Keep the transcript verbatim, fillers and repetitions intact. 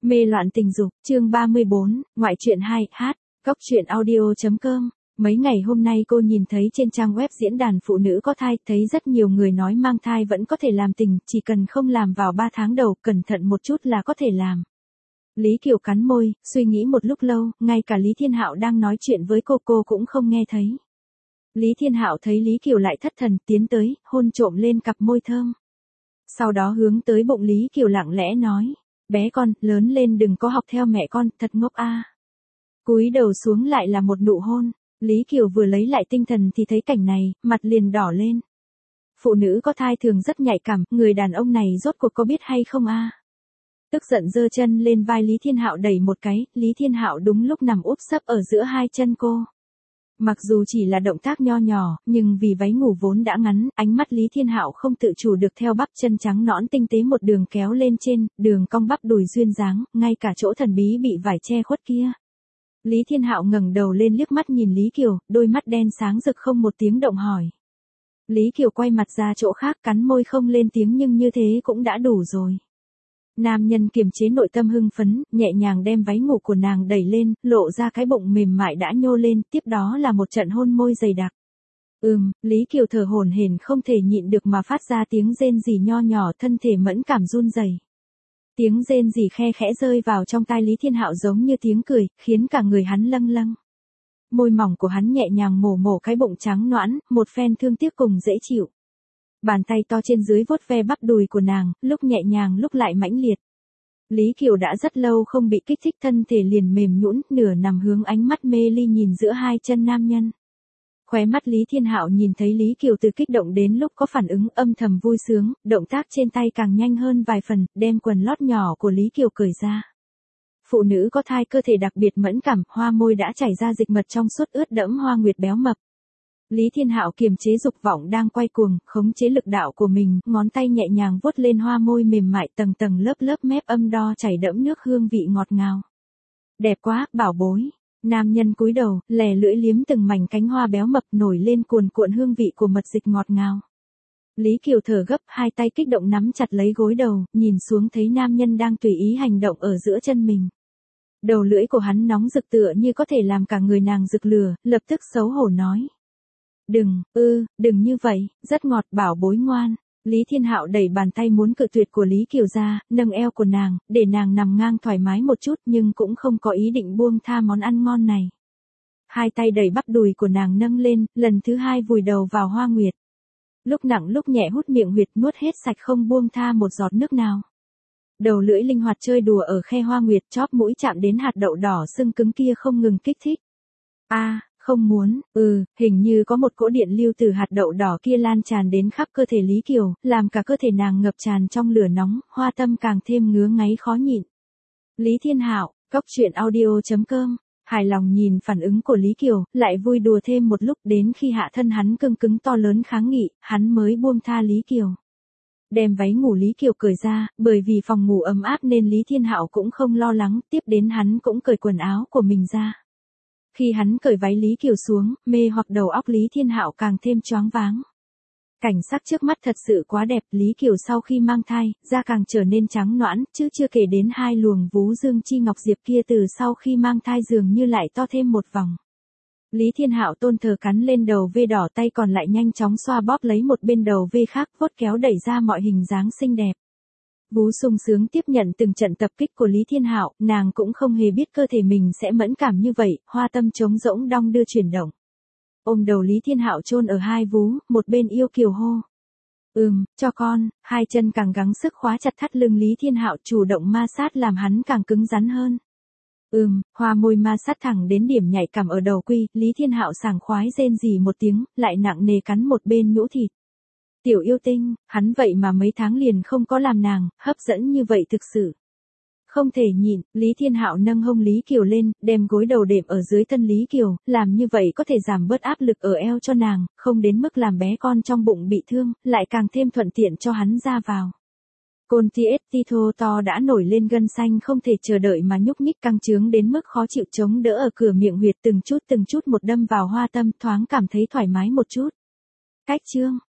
Mê loạn tình dục, chương ba mươi bốn, ngoại truyện hai, hát, góc truyện audio.com. Mấy ngày hôm nay cô nhìn thấy trên trang web diễn đàn phụ nữ có thai, thấy rất nhiều người nói mang thai vẫn có thể làm tình, chỉ cần không làm vào ba tháng đầu, cẩn thận một chút là có thể làm. Lý Kiều cắn môi, suy nghĩ một lúc lâu, ngay cả Lý Thiên Hạo đang nói chuyện với cô cô cũng không nghe thấy. Lý Thiên Hạo thấy Lý Kiều lại thất thần, tiến tới, hôn trộm lên cặp môi thơm. Sau đó hướng tới bụng Lý Kiều lặng lẽ nói, bé con, lớn lên đừng có học theo mẹ con, thật ngốc a. Cúi đầu xuống lại là một nụ hôn. Lý Kiều vừa lấy lại tinh thần thì thấy cảnh này, mặt liền đỏ lên. Phụ nữ có thai thường rất nhạy cảm, người đàn ông này rốt cuộc có biết hay không a? Tức giận giơ chân lên vai Lý Thiên Hạo đẩy một cái, Lý Thiên Hạo đúng lúc nằm úp sấp ở giữa hai chân cô. Mặc dù chỉ là động tác nho nhỏ, nhưng vì váy ngủ vốn đã ngắn, ánh mắt Lý Thiên Hạo không tự chủ được theo bắp chân trắng nõn tinh tế một đường kéo lên trên, đường cong bắp đùi duyên dáng, ngay cả chỗ thần bí bị vải che khuất kia. Lý Thiên Hạo ngẩng đầu lên liếc mắt nhìn Lý Kiều, đôi mắt đen sáng rực không một tiếng động hỏi. Lý Kiều quay mặt ra chỗ khác, cắn môi không lên tiếng, nhưng như thế cũng đã đủ rồi. Nam nhân kiềm chế nội tâm hưng phấn, nhẹ nhàng đem váy ngủ của nàng đẩy lên, lộ ra cái bụng mềm mại đã nhô lên, tiếp đó là một trận hôn môi dày đặc. Ừm, Lý Kiều thở hổn hển không thể nhịn được mà phát ra tiếng rên rỉ nho nhỏ, thân thể mẫn cảm run rẩy. Tiếng rên rỉ khe khẽ rơi vào trong tai Lý Thiên Hạo giống như tiếng cười, khiến cả người hắn lâng lâng. Môi mỏng của hắn nhẹ nhàng mổ mổ cái bụng trắng nõn, một phen thương tiếc cùng dễ chịu. Bàn tay to trên dưới vuốt ve bắp đùi của nàng, lúc nhẹ nhàng lúc lại mãnh liệt. Lý Kiều đã rất lâu không bị kích thích, thân thể liền mềm nhũn, nửa nằm hướng ánh mắt mê ly nhìn giữa hai chân nam nhân. Khóe mắt Lý Thiên Hạo nhìn thấy Lý Kiều từ kích động đến lúc có phản ứng, âm thầm vui sướng, động tác trên tay càng nhanh hơn vài phần, đem quần lót nhỏ của Lý Kiều cởi ra. Phụ nữ có thai cơ thể đặc biệt mẫn cảm, hoa môi đã chảy ra dịch mật trong suốt ướt đẫm hoa nguyệt béo mập. Lý Thiên Hạo kiềm chế dục vọng đang quay cuồng, khống chế lực đạo của mình, ngón tay nhẹ nhàng vuốt lên hoa môi mềm mại, tầng tầng lớp lớp mép âm đo chảy đẫm nước hương vị ngọt ngào. Đẹp quá, bảo bối. Nam nhân cúi đầu, lè lưỡi liếm từng mảnh cánh hoa béo mập, nổi lên cuồn cuộn hương vị của mật dịch ngọt ngào. Lý Kiều thở gấp, hai tay kích động nắm chặt lấy gối đầu, nhìn xuống thấy nam nhân đang tùy ý hành động ở giữa chân mình. Đầu lưỡi của hắn nóng rực tựa như có thể làm cả người nàng rực lửa, lập tức xấu hổ nói. Đừng, ư, đừng như vậy, rất ngọt, bảo bối ngoan. Lý Thiên Hạo đẩy bàn tay muốn cự tuyệt của Lý Kiều ra, nâng eo của nàng, để nàng nằm ngang thoải mái một chút, nhưng cũng không có ý định buông tha món ăn ngon này. Hai tay đẩy bắp đùi của nàng nâng lên, lần thứ hai vùi đầu vào hoa nguyệt. Lúc nặng lúc nhẹ hút miệng huyệt, nuốt hết sạch không buông tha một giọt nước nào. Đầu lưỡi linh hoạt chơi đùa ở khe hoa nguyệt, chóp mũi chạm đến hạt đậu đỏ sưng cứng kia không ngừng kích thích. A, à, không muốn, ừ, hình như có một cỗ điện lưu từ hạt đậu đỏ kia lan tràn đến khắp cơ thể Lý Kiều, làm cả cơ thể nàng ngập tràn trong lửa nóng, hoa tâm càng thêm ngứa ngáy khó nhịn. Lý Thiên Hạo, góc truyện audio.com, hài lòng nhìn phản ứng của Lý Kiều, lại vui đùa thêm một lúc, đến khi hạ thân hắn cưng cứng to lớn kháng nghị, hắn mới buông tha Lý Kiều. Đem váy ngủ Lý Kiều cởi ra, bởi vì phòng ngủ ấm áp nên Lý Thiên Hạo cũng không lo lắng, tiếp đến hắn cũng cởi quần áo của mình ra. Khi hắn cởi váy Lý Kiều xuống, mê hoặc đầu óc Lý Thiên Hạo càng thêm choáng váng. Cảnh sắc trước mắt thật sự quá đẹp, Lý Kiều sau khi mang thai, da càng trở nên trắng nõn, chứ chưa kể đến hai luồng vú dương chi ngọc diệp kia từ sau khi mang thai dường như lại to thêm một vòng. Lý Thiên Hạo tôn thờ cắn lên đầu vê đỏ, tay còn lại nhanh chóng xoa bóp lấy một bên đầu vê khác, vuốt kéo đẩy ra mọi hình dáng xinh đẹp. Vú sung sướng tiếp nhận từng trận tập kích của Lý Thiên Hạo, nàng cũng không hề biết cơ thể mình sẽ mẫn cảm như vậy, hoa tâm trống rỗng đong đưa chuyển động. Ôm đầu Lý Thiên Hạo chôn ở hai vú, một bên yêu kiều hô. Ừm, cho con, hai chân càng gắng sức khóa chặt thắt lưng Lý Thiên Hạo, chủ động ma sát làm hắn càng cứng rắn hơn. Ừm, hoa môi ma sát thẳng đến điểm nhạy cảm ở đầu quy, Lý Thiên Hạo sảng khoái rên rỉ một tiếng, lại nặng nề cắn một bên nhũ thịt. Tiểu yêu tinh, hắn vậy mà mấy tháng liền không có làm nàng, hấp dẫn như vậy thực sự. Không thể nhịn, Lý Thiên Hạo nâng hông Lý Kiều lên, đem gối đầu đệm ở dưới thân Lý Kiều, làm như vậy có thể giảm bớt áp lực ở eo cho nàng, không đến mức làm bé con trong bụng bị thương, lại càng thêm thuận tiện cho hắn ra vào. Côn Tito to đã nổi lên gân xanh không thể chờ đợi mà nhúc nhích căng trướng đến mức khó chịu, chống đỡ ở cửa miệng huyệt, từng chút từng chút một đâm vào hoa tâm, thoáng cảm thấy thoải mái một chút. Cách chương